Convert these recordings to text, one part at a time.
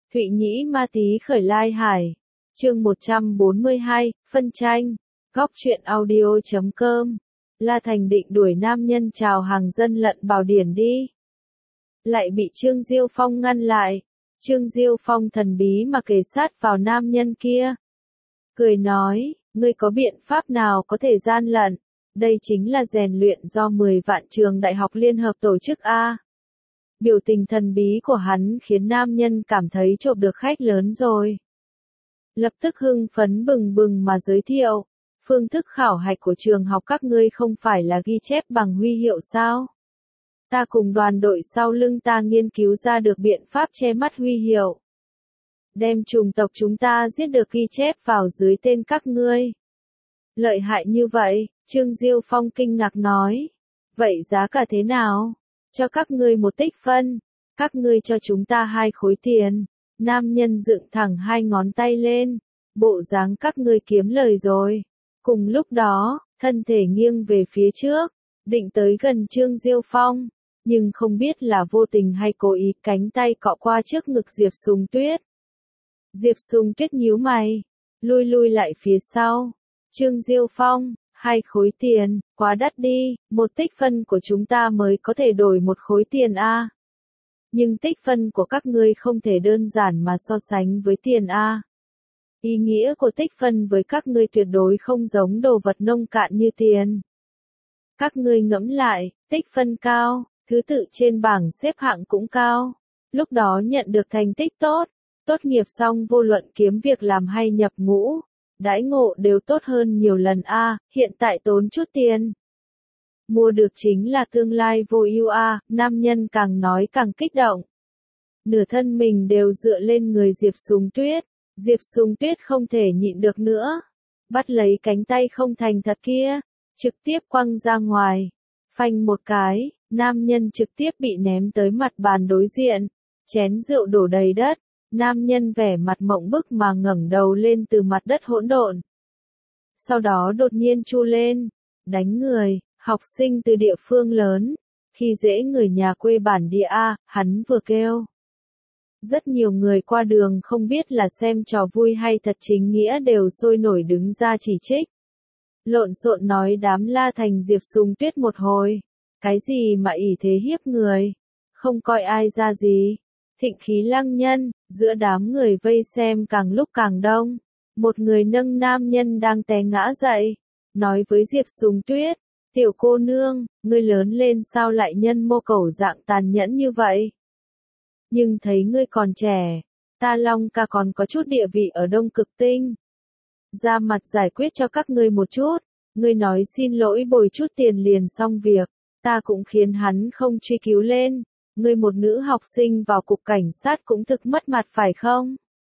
Thụy Nhĩ Ma Tý khởi lai hải. Chương 142, phân tranh. Góc truyện audio.com. La Thành định đuổi nam nhân chào hàng dân lận Bảo Điển đi. Lại bị Trương Diêu Phong ngăn lại. Trương Diêu Phong thần bí mà kề sát vào nam nhân kia. Cười nói, ngươi có biện pháp nào có thể gian lận? Đây chính là rèn luyện do 10 vạn trường đại học liên hợp tổ chức A. Biểu tình thần bí của hắn khiến nam nhân cảm thấy trộm được khách lớn rồi. Lập tức hưng phấn bừng bừng mà giới thiệu, phương thức khảo hạch của trường học các ngươi không phải là ghi chép bằng huy hiệu sao? Ta cùng đoàn đội sau lưng ta nghiên cứu ra được biện pháp che mắt huy hiệu. Đem chủng tộc chúng ta giết được ghi chép vào dưới tên các ngươi. Lợi hại như vậy, Trương Diêu Phong kinh ngạc nói. Vậy giá cả thế nào? Cho các ngươi 1 tích phân, các ngươi cho chúng ta 2 khối tiền. Nam nhân dựng thẳng 2 ngón tay lên, bộ dáng các ngươi kiếm lời rồi. Cùng lúc đó, thân thể nghiêng về phía trước, định tới gần Trương Diêu Phong, nhưng không biết là vô tình hay cố ý cánh tay cọ qua trước ngực Diệp Sùng Tuyết. Diệp Sùng Tuyết nhíu mày, lui lại phía sau. Trương Diêu Phong, 2 khối tiền, quá đắt đi, 1 tích phân của chúng ta mới có thể đổi 1 khối tiền A. Nhưng tích phân của các ngươi không thể đơn giản mà so sánh với tiền A. Ý nghĩa của tích phân với các ngươi tuyệt đối không giống đồ vật nông cạn như tiền. Các ngươi ngẫm lại, tích phân cao, thứ tự trên bảng xếp hạng cũng cao. Lúc đó nhận được thành tích tốt, tốt nghiệp xong vô luận kiếm việc làm hay nhập ngũ, đãi ngộ đều tốt hơn nhiều lần A, hiện tại tốn chút tiền. Mua được chính là tương lai vô ưu A, nam nhân càng nói càng kích động. Nửa thân mình đều dựa lên người Diệp Sùng Tuyết. Diệp Sùng Tuyết không thể nhịn được nữa. Bắt lấy cánh tay không thành thật kia, trực tiếp quăng ra ngoài. Phanh một cái, nam nhân trực tiếp bị ném tới mặt bàn đối diện. Chén rượu đổ đầy đất. Nam nhân vẻ mặt mộng bức mà ngẩng đầu lên từ mặt đất hỗn độn. Sau đó đột nhiên chu lên, đánh người, học sinh từ địa phương lớn, khi dễ người nhà quê bản địa A, hắn vừa kêu. Rất nhiều người qua đường không biết là xem trò vui hay thật chính nghĩa đều sôi nổi đứng ra chỉ trích. Lộn xộn nói đám La Thành Diệp Sùng Tuyết một hồi, cái gì mà ỷ thế hiếp người, không coi ai ra gì. Thịnh khí lăng nhân, giữa đám người vây xem càng lúc càng đông. Một người nâng nam nhân đang té ngã dậy, nói với Diệp Sùng Tuyết, tiểu cô nương, ngươi lớn lên sao lại nhân mô cẩu dạng tàn nhẫn như vậy? Nhưng thấy ngươi còn trẻ, ta Long ca còn có chút địa vị ở Đông Cực Tinh. Ra mặt giải quyết cho các ngươi một chút, ngươi nói xin lỗi bồi chút tiền liền xong việc, ta cũng khiến hắn không truy cứu lên. Ngươi một nữ học sinh vào cục cảnh sát cũng thực mất mặt phải không?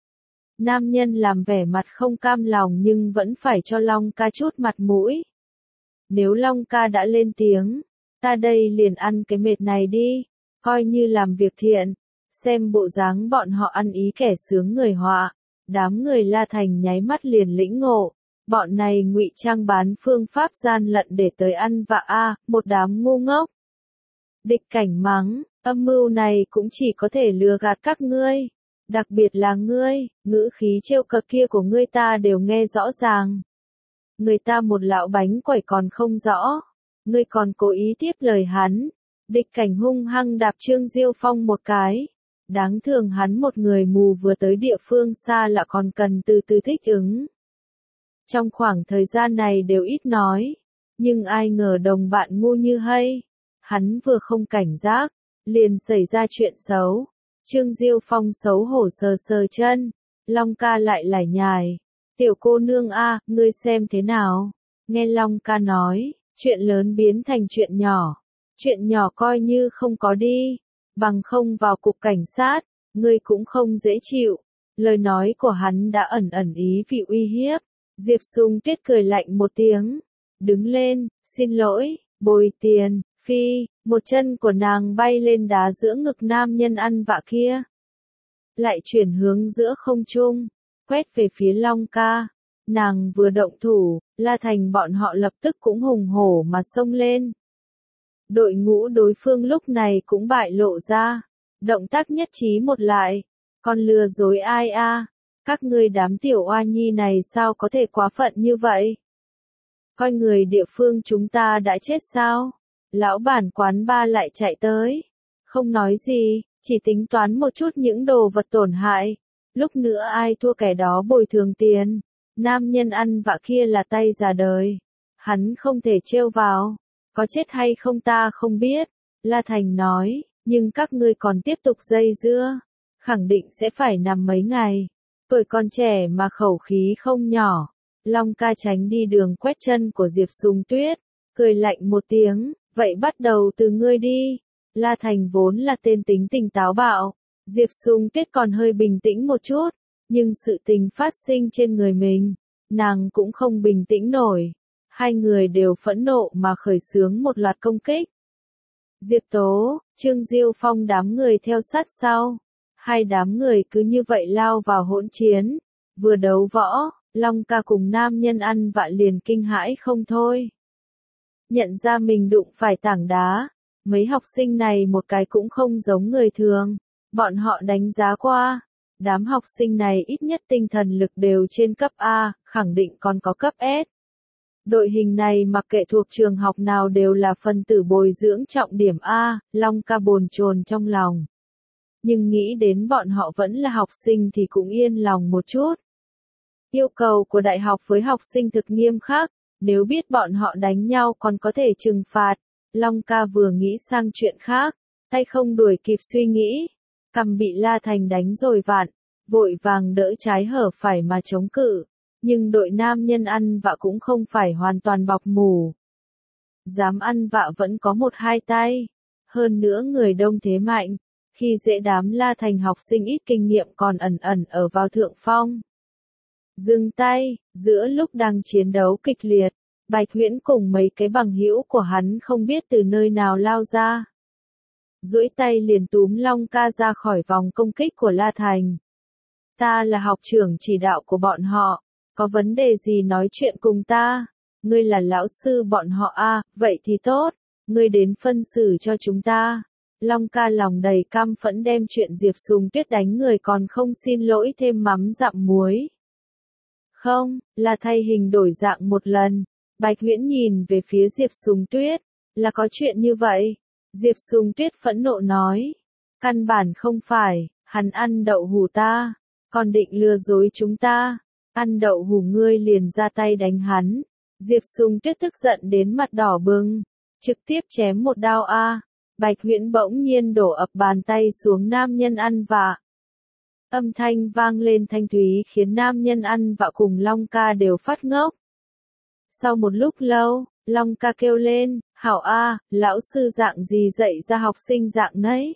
Nam nhân làm vẻ mặt không cam lòng nhưng vẫn phải cho Long ca chút mặt mũi. Nếu Long ca đã lên tiếng, ta đây liền ăn cái mệt này đi, coi như làm việc thiện. Xem bộ dáng bọn họ ăn ý kẻ sướng người họa, đám người La Thành nháy mắt liền lĩnh ngộ. Bọn này ngụy trang bán phương pháp gian lận để tới ăn vạ A, một đám ngu ngốc. Địch cảnh mắng, âm mưu này cũng chỉ có thể lừa gạt các ngươi. Đặc biệt là ngươi, ngữ khí trêu cợt kia của ngươi ta đều nghe rõ ràng. Người ta một lạo bánh quẩy còn không rõ. Ngươi còn cố ý tiếp lời hắn. Địch cảnh hung hăng đạp Trương Diêu Phong một cái. Đáng thường hắn một người mù vừa tới địa phương xa lạ còn cần từ từ thích ứng. Trong khoảng thời gian này đều ít nói. Nhưng ai ngờ đồng bạn ngu như hay. Hắn vừa không cảnh giác, liền xảy ra chuyện xấu. Trương Diêu Phong xấu hổ sờ chân. Long ca lại lải nhải. Tiểu cô nương A, ngươi xem thế nào? Nghe Long ca nói, chuyện lớn biến thành chuyện nhỏ. Chuyện nhỏ coi như không có đi. Bằng không vào cục cảnh sát, ngươi cũng không dễ chịu. Lời nói của hắn đã ẩn ý vị uy hiếp. Diệp Sùng Tuyết cười lạnh một tiếng. Đứng lên, xin lỗi, bồi tiền. Phi, một chân của nàng bay lên đá giữa ngực nam nhân ăn vạ kia. Lại chuyển hướng giữa không trung, quét về phía Long ca. Nàng vừa động thủ, La Thành bọn họ lập tức cũng hùng hổ mà xông lên. Đội ngũ đối phương lúc này cũng bại lộ ra. Động tác nhất trí một lại. Con lừa dối ai a? Các ngươi đám tiểu oa nhi này sao có thể quá phận như vậy? Coi người địa phương chúng ta đã chết sao? Lão bản quán ba lại chạy tới. Không nói gì, chỉ tính toán một chút những đồ vật tổn hại. Lúc nữa ai thua kẻ đó bồi thường tiền. Nam nhân ăn vạ kia là tay già đời. Hắn không thể trêu vào. Có chết hay không ta không biết. La Thành nói, nhưng các ngươi còn tiếp tục dây dưa. Khẳng định sẽ phải nằm mấy ngày. Tuổi còn trẻ mà khẩu khí không nhỏ. Long ca tránh đi đường quét chân của Diệp Sùng Tuyết. Cười lạnh một tiếng, vậy bắt đầu từ ngươi đi. La Thành vốn là tên tính tình táo bạo. Diệp Sùng Tuyết còn hơi bình tĩnh một chút. Nhưng sự tình phát sinh trên người mình, nàng cũng không bình tĩnh nổi. Hai người đều phẫn nộ mà khởi xướng một loạt công kích. Diệp Tố, Trương Diêu Phong đám người theo sát sau. Hai đám người cứ như vậy lao vào hỗn chiến. Vừa đấu võ, Long ca cùng nam nhân ăn vạ liền kinh hãi không thôi. Nhận ra mình đụng phải tảng đá. Mấy học sinh này một cái cũng không giống người thường. Bọn họ đánh giá qua. Đám học sinh này ít nhất tinh thần lực đều trên cấp A, khẳng định còn có cấp S. Đội hình này mặc kệ thuộc trường học nào đều là phần tử bồi dưỡng trọng điểm A, Long ca bồn chồn trong lòng. Nhưng nghĩ đến bọn họ vẫn là học sinh thì cũng yên lòng một chút. Yêu cầu của đại học với học sinh thực nghiêm khắc, nếu biết bọn họ đánh nhau còn có thể trừng phạt. Long ca vừa nghĩ sang chuyện khác, tay không đuổi kịp suy nghĩ. Cằm bị La Thành đánh rồi vặn, vội vàng đỡ trái hở phải mà chống cự. Nhưng đội nam nhân ăn vạ cũng không phải hoàn toàn bọc mù. Dám ăn vạ vẫn có một hai tay. Hơn nữa người đông thế mạnh, khi dễ đám La Thành học sinh ít kinh nghiệm còn ẩn ẩn ở vào thượng phong. Dừng tay, giữa lúc đang chiến đấu kịch liệt, Bạch Huyễn cùng mấy cái bằng hữu của hắn không biết từ nơi nào lao ra. Duỗi tay liền túm Long ca ra khỏi vòng công kích của La Thành. Ta là học trưởng chỉ đạo của bọn họ, có vấn đề gì nói chuyện cùng ta, ngươi là lão sư bọn họ à, vậy thì tốt, ngươi đến phân xử cho chúng ta. Long ca lòng đầy căm phẫn đem chuyện Diệp Sùng Tuyết đánh người còn không xin lỗi thêm mắm dặm muối. Không, là thay hình đổi dạng một lần. Bạch Huyễn nhìn về phía Diệp Sùng Tuyết, là có chuyện như vậy. Diệp Sùng Tuyết phẫn nộ nói, căn bản không phải, hắn ăn đậu hù ta, còn định lừa dối chúng ta, ăn đậu hù ngươi liền ra tay đánh hắn. Diệp Sùng Tuyết tức giận đến mặt đỏ bừng, trực tiếp chém một đao a. Bạch Huyễn bỗng nhiên đổ ập bàn tay xuống nam nhân ăn vạ. Âm thanh vang lên thanh thúy khiến nam nhân ăn vạ cùng Long ca đều phát ngốc. Sau một lúc lâu, Long ca kêu lên, hảo a, lão sư dạng gì dạy ra học sinh dạng nấy.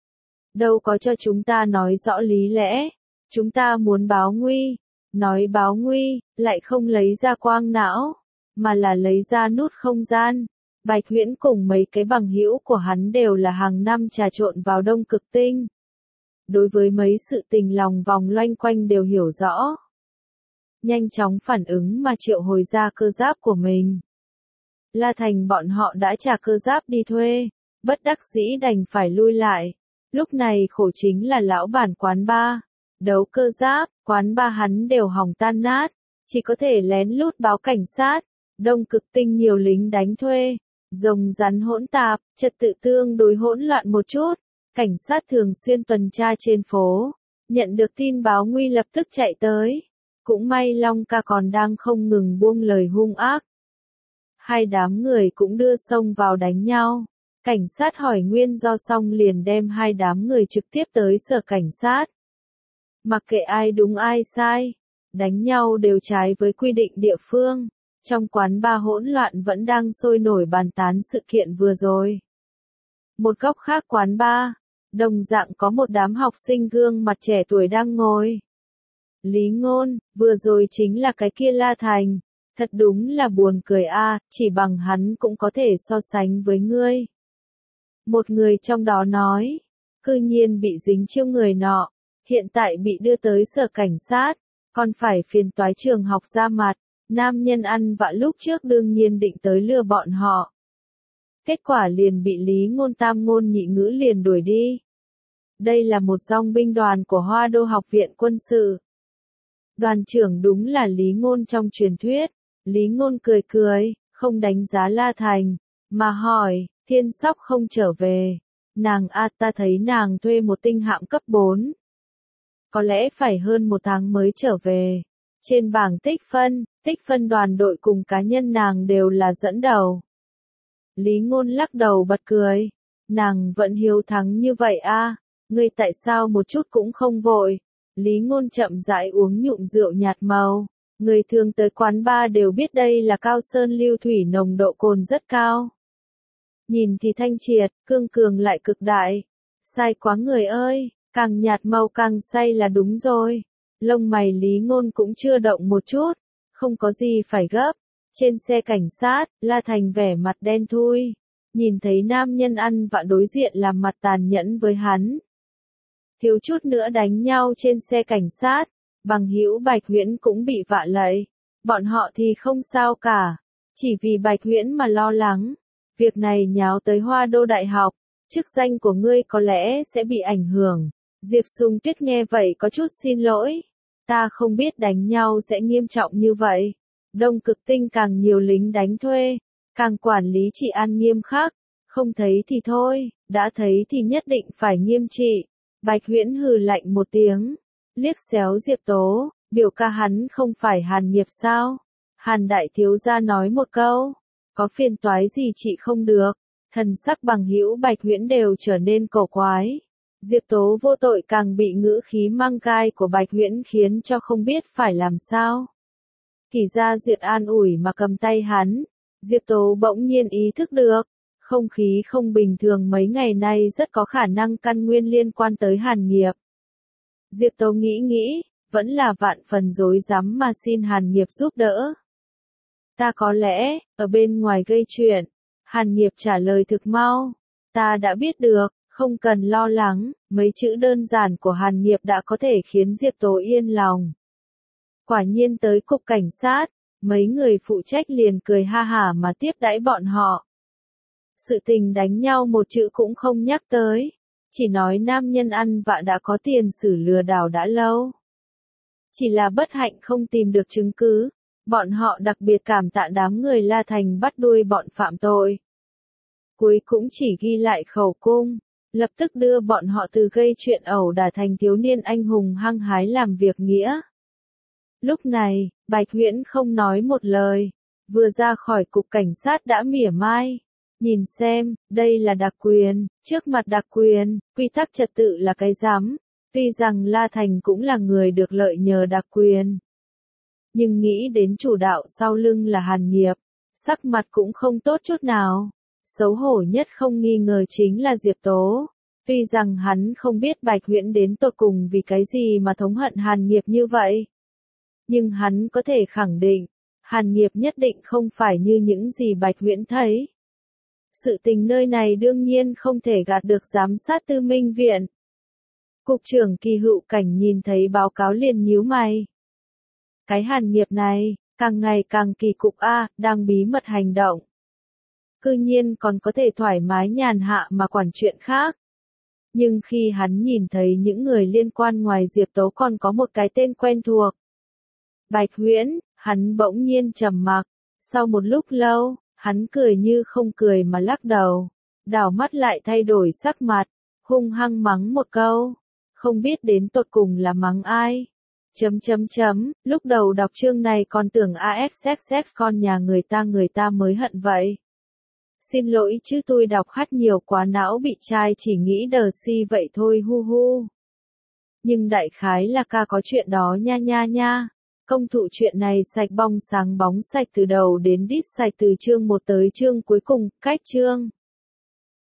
Đâu có cho chúng ta nói rõ lý lẽ, chúng ta muốn báo nguy, nói báo nguy, lại không lấy ra quang não, mà là lấy ra nút không gian. Bạch Huyễn cùng mấy cái bằng hữu của hắn đều là hàng năm trà trộn vào Đông Cực Tinh. Đối với mấy sự tình lòng vòng loanh quanh đều hiểu rõ. Nhanh chóng phản ứng mà triệu hồi ra cơ giáp của mình. La Thành bọn họ đã trả cơ giáp đi thuê, bất đắc dĩ đành phải lui lại. Lúc này khổ chính là lão bản quán ba. Đấu cơ giáp, quán ba hắn đều hỏng tan nát, chỉ có thể lén lút báo cảnh sát. Đông Cực Tinh nhiều lính đánh thuê, rồng rắn hỗn tạp, trật tự tương đối hỗn loạn một chút. Cảnh sát thường xuyên tuần tra trên phố, nhận được tin báo nguy lập tức chạy tới. Cũng may Long ca còn đang không ngừng buông lời hung ác. Hai đám người cũng đưa xông vào đánh nhau. Cảnh sát hỏi nguyên do xong liền đem hai đám người trực tiếp tới sở cảnh sát. Mặc kệ ai đúng ai sai, đánh nhau đều trái với quy định địa phương. Trong quán bar hỗn loạn vẫn đang sôi nổi bàn tán sự kiện vừa rồi. Một góc khác quán bar, đồng dạng có một đám học sinh gương mặt trẻ tuổi đang ngồi. Lý Ngôn, vừa rồi chính là cái kia La Thành. Thật đúng là buồn cười a, chỉ bằng hắn cũng có thể so sánh với ngươi. Một người trong đó nói, cư nhiên bị dính chiêu người nọ, hiện tại bị đưa tới sở cảnh sát, còn phải phiền toái trường học ra mặt. Nam nhân ăn vạ lúc trước đương nhiên định tới lừa bọn họ. Kết quả liền bị Lý Ngôn tam ngôn nhị ngữ liền đuổi đi. đây là một dòng binh đoàn của Hoa Đô Học viện Quân sự. Đoàn trưởng đúng là Lý Ngôn trong truyền thuyết. Lý Ngôn cười cười, không đánh giá La Thành, mà hỏi, Thiên Sóc không trở về. Nàng ta thấy nàng thuê một tinh hạm cấp 4. Có lẽ phải hơn 1 tháng mới trở về. Trên bảng tích phân đoàn đội cùng cá nhân nàng đều là dẫn đầu. Lý Ngôn lắc đầu bật cười. Nàng vẫn hiếu thắng như vậy à, ngươi tại sao một chút cũng không vội? Lý Ngôn chậm rãi uống nhụm rượu nhạt màu. Người thường tới quán bar đều biết đây là cao sơn lưu thủy nồng độ cồn rất cao. Nhìn thì thanh triệt, cương cường lại cực đại. Sai quá người ơi, càng nhạt màu càng say là đúng rồi. Lông mày Lý Ngôn cũng chưa động một chút, không có gì phải gấp. Trên xe cảnh sát, La Thành vẻ mặt đen thui. Nhìn thấy nam nhân ăn vạ đối diện làm mặt tàn nhẫn với hắn. Thiếu chút nữa đánh nhau trên xe cảnh sát, bằng hữu Bạch Huyễn cũng bị vạ lây. Bọn họ thì không sao cả, chỉ vì Bạch Huyễn mà lo lắng. Việc này nháo tới Hoa Đô Đại học, chức danh của ngươi có lẽ sẽ bị ảnh hưởng. Diệp Sung Tuyết nghe vậy có chút xin lỗi. Ta không biết đánh nhau sẽ nghiêm trọng như vậy. Đông Cực Tinh càng nhiều lính đánh thuê, càng quản lý trị an nghiêm khắc. Không thấy thì thôi, đã thấy thì nhất định phải nghiêm trị. Bạch Huyễn hừ lạnh một tiếng, liếc xéo Diệp Tố, biểu ca hắn không phải Hàn Nghiệp sao? Hàn đại thiếu gia nói một câu, có phiền toái gì chị không được? Thần sắc bằng hữu Bạch Huyễn đều trở nên cổ quái. Diệp Tố vô tội càng bị ngữ khí mang gai của Bạch Huyễn khiến cho không biết phải làm sao. Kỳ Gia Duyệt an ủi mà cầm tay hắn, Diệp Tố bỗng nhiên ý thức được. Không khí không bình thường mấy ngày nay rất có khả năng căn nguyên liên quan tới Hàn Nghiệp. Diệp Tố nghĩ, vẫn là vạn phần rối rắm mà xin Hàn Nghiệp giúp đỡ. Ta có lẽ, ở bên ngoài gây chuyện. Hàn Nghiệp trả lời thực mau. Ta đã biết được, không cần lo lắng, mấy chữ đơn giản của Hàn Nghiệp đã có thể khiến Diệp Tố yên lòng. Quả nhiên tới cục cảnh sát, mấy người phụ trách liền cười ha hả mà tiếp đãi bọn họ. Sự tình đánh nhau một chữ cũng không nhắc tới, chỉ nói nam nhân ăn vạ đã có tiền sử lừa đảo đã lâu. Chỉ là bất hạnh không tìm được chứng cứ, bọn họ đặc biệt cảm tạ đám người La Thành bắt đuôi bọn phạm tội. Cuối cũng chỉ ghi lại khẩu cung, lập tức đưa bọn họ từ gây chuyện ẩu đả thành thiếu niên anh hùng hăng hái làm việc nghĩa. Lúc này, Bạch Huyễn không nói một lời, vừa ra khỏi cục cảnh sát đã mỉa mai. Nhìn xem, đây là đặc quyền, trước mặt đặc quyền, quy tắc trật tự là cái rắm. Tuy rằng La Thành cũng là người được lợi nhờ đặc quyền. Nhưng nghĩ đến chủ đạo sau lưng là Hàn Nghiệp, sắc mặt cũng không tốt chút nào. Xấu hổ nhất không nghi ngờ chính là Diệp Tố. Tuy rằng hắn không biết Bạch Huyễn đến tột cùng vì cái gì mà thống hận Hàn Nghiệp như vậy. Nhưng hắn có thể khẳng định, Hàn Nghiệp nhất định không phải như những gì Bạch Huyễn thấy. Sự tình nơi này đương nhiên không thể gạt được giám sát Tư Minh Viện. Cục trưởng Kỳ Hữu Cảnh nhìn thấy báo cáo liền nhíu mày. Cái Hàn Nghiệp này, càng ngày càng kỳ cục đang bí mật hành động. Cư nhiên còn có thể thoải mái nhàn hạ mà quản chuyện khác. Nhưng khi hắn nhìn thấy những người liên quan ngoài Diệp Tố còn có một cái tên quen thuộc. Bạch Huyễn, hắn bỗng nhiên trầm mặc. Sau một lúc lâu, hắn cười như không cười mà lắc đầu. Đảo mắt lại thay đổi sắc mặt, hung hăng mắng một câu. Không biết đến tột cùng là mắng ai. Lúc đầu đọc chương này còn tưởng AXXX con nhà người ta mới hận vậy. Xin lỗi chứ tôi đọc hát nhiều quá não bị chai chỉ nghĩ đờ si vậy thôi hu hu. Nhưng đại khái là ca có chuyện đó nha. Công thụ chuyện này sạch bong sáng bóng sạch từ đầu đến đít sạch từ chương 1 tới chương cuối cùng, cách chương.